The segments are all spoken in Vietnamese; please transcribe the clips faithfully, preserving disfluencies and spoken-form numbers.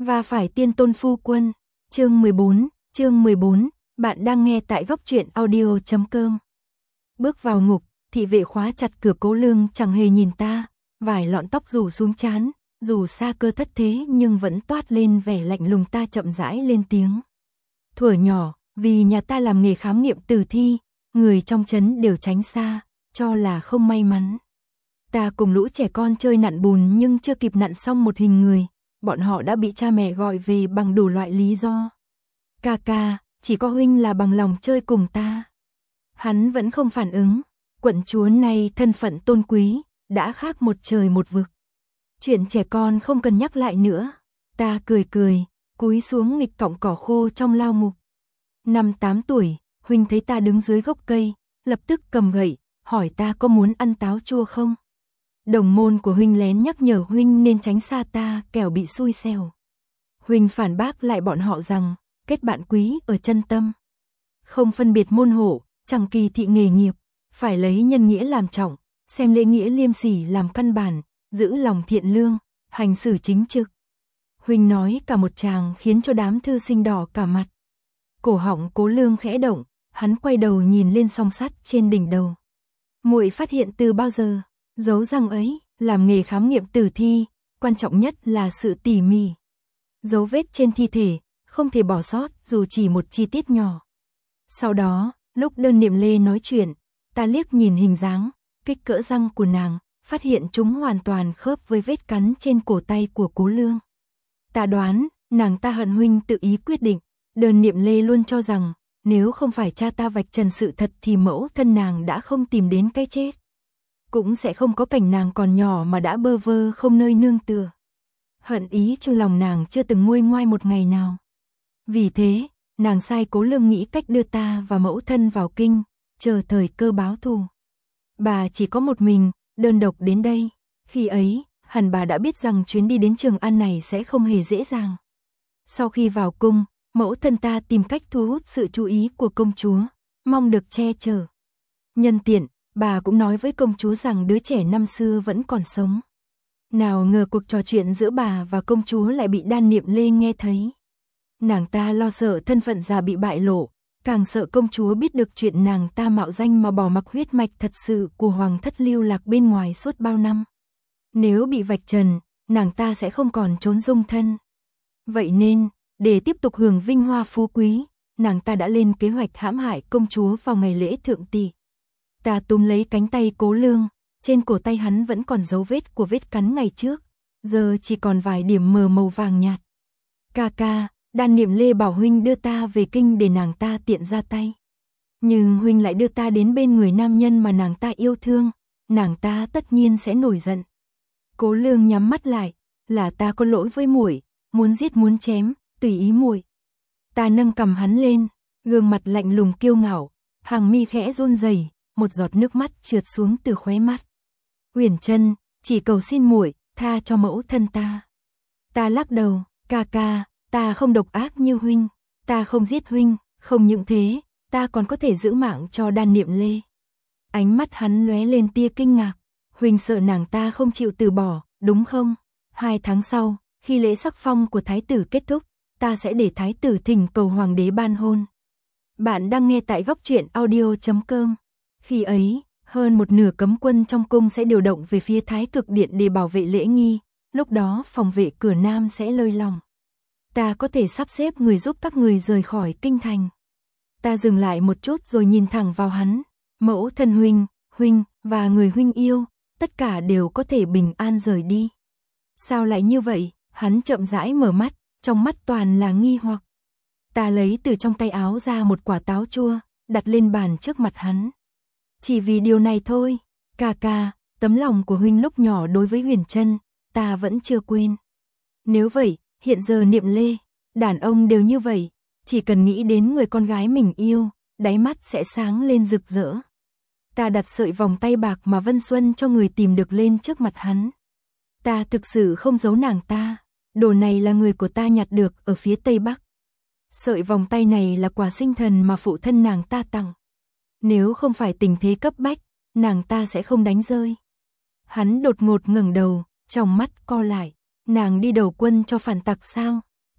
Và phải tiên tôn phu quân. Chương mười bốn, chương mười bốn, bạn đang nghe tại góc truyện audio chấm com. Bước vào ngục, thị vệ khóa chặt cửa. Cố Lương chẳng hề nhìn ta, vài lọn tóc rủ xuống trán, dù xa cơ thất thế nhưng vẫn toát lên vẻ lạnh lùng. Ta chậm rãi lên tiếng. Thuở nhỏ, vì nhà ta làm nghề khám nghiệm tử thi, người trong trấn đều tránh xa, cho là không may mắn. Ta cùng lũ trẻ con chơi nặn bùn nhưng chưa kịp nặn xong một hình người, bọn họ đã bị cha mẹ gọi về bằng đủ loại lý do. Ca ca, chỉ có huynh là bằng lòng chơi cùng ta. Hắn vẫn không phản ứng. Quận chúa này thân phận tôn quý, đã khác một trời một vực. Chuyện trẻ con không cần nhắc lại nữa. Ta cười cười, cúi xuống nghịch cọng cỏ khô trong lao mục. Năm tám tuổi, huynh thấy ta đứng dưới gốc cây, lập tức cầm gậy, hỏi ta có muốn ăn táo chua không. Đồng môn của huynh lén nhắc nhở huynh nên tránh xa ta, kẻo bị xui xẻo. Huynh phản bác lại bọn họ rằng, kết bạn quý ở chân tâm. Không phân biệt môn hộ, chẳng kỳ thị nghề nghiệp, phải lấy nhân nghĩa làm trọng, xem lễ nghĩa liêm sỉ làm căn bản, giữ lòng thiện lương, hành xử chính trực. Huynh nói cả một tràng khiến cho đám thư sinh đỏ cả mặt. Cổ họng Cố Lương khẽ động, hắn quay đầu nhìn lên song sắt trên đỉnh đầu. Muội phát hiện từ bao giờ? Dấu răng ấy, làm nghề khám nghiệm tử thi, quan trọng nhất là sự tỉ mỉ. Dấu vết trên thi thể, không thể bỏ sót dù chỉ một chi tiết nhỏ. Sau đó, lúc Đơn Niệm Lê nói chuyện, ta liếc nhìn hình dáng, kích cỡ răng của nàng, phát hiện chúng hoàn toàn khớp với vết cắn trên cổ tay của Cố Lương. Ta đoán, nàng ta hận huynh tự ý quyết định. Đơn Niệm Lê luôn cho rằng, nếu không phải cha ta vạch trần sự thật thì mẫu thân nàng đã không tìm đến cái chết. Cũng sẽ không có cảnh nàng còn nhỏ mà đã bơ vơ không nơi nương tựa. Hận ý trong lòng nàng chưa từng nguôi ngoai một ngày nào. Vì thế, nàng sai Cố Lương nghĩ cách đưa ta và mẫu thân vào kinh, chờ thời cơ báo thù. Bà chỉ có một mình, đơn độc đến đây. Khi ấy, hẳn bà đã biết rằng chuyến đi đến Trường An này sẽ không hề dễ dàng. Sau khi vào cung, mẫu thân ta tìm cách thu hút sự chú ý của công chúa, mong được che chở. Nhân tiện, bà cũng nói với công chúa rằng đứa trẻ năm xưa vẫn còn sống. Nào ngờ cuộc trò chuyện giữa bà và công chúa lại bị Đan Niệm Lê nghe thấy. Nàng ta lo sợ thân phận già bị bại lộ, càng sợ công chúa biết được chuyện nàng ta mạo danh mà bỏ mặc huyết mạch thật sự của hoàng thất lưu lạc bên ngoài suốt bao năm. Nếu bị vạch trần, nàng ta sẽ không còn trốn dung thân. Vậy nên, để tiếp tục hưởng vinh hoa phú quý, nàng ta đã lên kế hoạch hãm hại công chúa vào ngày lễ thượng tỷ. Ta túm lấy cánh tay Cố Lương, trên cổ tay hắn vẫn còn dấu vết của vết cắn ngày trước, giờ chỉ còn vài điểm mờ màu vàng nhạt. Ca ca, Đan Niệm Lê bảo huynh đưa ta về kinh để nàng ta tiện ra tay. Nhưng huynh lại đưa ta đến bên người nam nhân mà nàng ta yêu thương, nàng ta tất nhiên sẽ nổi giận. Cố Lương nhắm mắt lại, là ta có lỗi với muội, muốn giết muốn chém, tùy ý muội. Ta nâng cằm hắn lên, gương mặt lạnh lùng kiêu ngạo, hàng mi khẽ run rẩy, một giọt nước mắt trượt xuống từ khóe mắt. Huyền Trân, chỉ cầu xin muội tha cho mẫu thân ta. Ta lắc đầu, ca ca, ta không độc ác như huynh, ta không giết huynh, không những thế, ta còn có thể giữ mạng cho Đan Niệm Lê. Ánh mắt hắn lóe lên tia kinh ngạc, huynh sợ nàng ta không chịu từ bỏ, đúng không? Hai tháng sau, khi lễ sắc phong của thái tử kết thúc, ta sẽ để thái tử thỉnh cầu hoàng đế ban hôn. Bạn đang nghe tại góc truyện audio chấm com. Khi ấy, hơn một nửa cấm quân trong cung sẽ điều động về phía Thái Cực Điện để bảo vệ lễ nghi, lúc đó phòng vệ cửa Nam sẽ lơi lỏng. Ta có thể sắp xếp người giúp các người rời khỏi kinh thành. Ta dừng lại một chút rồi nhìn thẳng vào hắn, mẫu thân huynh, huynh và người huynh yêu, tất cả đều có thể bình an rời đi. Sao lại như vậy? Hắn chậm rãi mở mắt, trong mắt toàn là nghi hoặc. Ta lấy từ trong tay áo ra một quả táo chua, đặt lên bàn trước mặt hắn. Chỉ vì điều này thôi, ca ca, tấm lòng của huynh lúc nhỏ đối với Huyền Trân, ta vẫn chưa quên. Nếu vậy, hiện giờ Niệm Lê, đàn ông đều như vậy, chỉ cần nghĩ đến người con gái mình yêu, đáy mắt sẽ sáng lên rực rỡ. Ta đặt sợi vòng tay bạc mà Vân Xuân cho người tìm được lên trước mặt hắn. Ta thực sự không giấu nàng ta, đồ này là người của ta nhặt được ở phía Tây Bắc. Sợi vòng tay này là quà sinh thần mà phụ thân nàng ta tặng. Nếu không phải tình thế cấp bách, nàng ta sẽ không đánh rơi. Hắn đột ngột ngẩng đầu, trong mắt co lại. Nàng đi đầu quân cho phản tặc sao?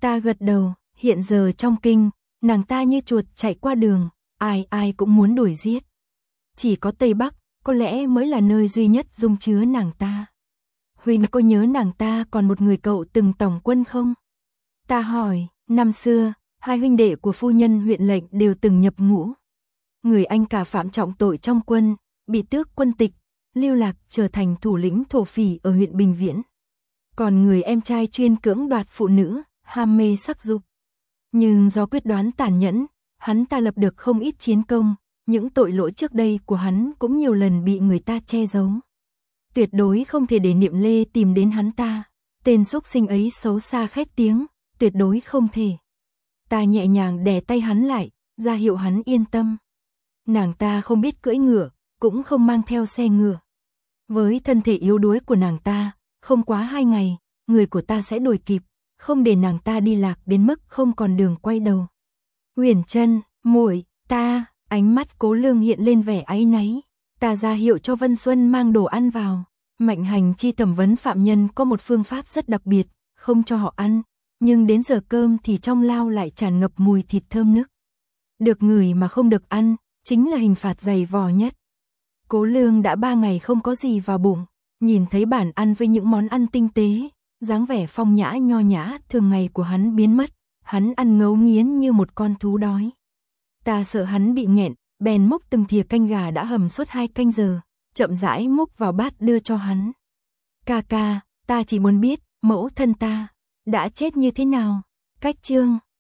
Ta gật đầu, hiện giờ trong kinh, nàng ta như chuột chạy qua đường, ai ai cũng muốn đuổi giết. Chỉ có Tây Bắc, có lẽ mới là nơi duy nhất dung chứa nàng ta. Huynh có nhớ nàng ta còn một người cậu từng tổng quân không? Ta hỏi, năm xưa, hai huynh đệ của phu nhân huyện lệnh đều từng nhập ngũ. Người anh cả phạm trọng tội trong quân, bị tước quân tịch, lưu lạc trở thành thủ lĩnh thổ phỉ ở huyện Bình Viễn. Còn người em trai chuyên cưỡng đoạt phụ nữ, ham mê sắc dục. Nhưng do quyết đoán tàn nhẫn, hắn ta lập được không ít chiến công, những tội lỗi trước đây của hắn cũng nhiều lần bị người ta che giấu. Tuyệt đối không thể để Niệm Lê tìm đến hắn ta, tên xúc sinh ấy xấu xa khét tiếng, tuyệt đối không thể. Ta nhẹ nhàng đè tay hắn lại, ra hiệu hắn yên tâm. Nàng ta không biết cưỡi ngựa, cũng không mang theo xe ngựa. Với thân thể yếu đuối của nàng ta, không quá hai ngày, người của ta sẽ đuổi kịp, không để nàng ta đi lạc đến mức không còn đường quay đầu. Huyền Trân, muội, ta, ánh mắt Cố Lương hiện lên vẻ áy náy. Ta ra hiệu cho Vân Xuân mang đồ ăn vào. Mạnh hành chi thẩm vấn phạm nhân có một phương pháp rất đặc biệt, không cho họ ăn, nhưng đến giờ cơm thì trong lao lại tràn ngập mùi thịt thơm nức. Được ngửi mà không được ăn, chính là hình phạt dày vò nhất. Cố Lương đã ba ngày không có gì vào bụng, nhìn thấy bàn ăn với những món ăn tinh tế, dáng vẻ phong nhã nho nhã thường ngày của hắn biến mất, hắn ăn ngấu nghiến như một con thú đói. Ta sợ hắn bị nghẹn, bèn múc từng thìa canh gà đã hầm suốt hai canh giờ, chậm rãi múc vào bát đưa cho hắn. Ca ca, ta chỉ muốn biết, mẫu thân ta đã chết như thế nào. Cách chương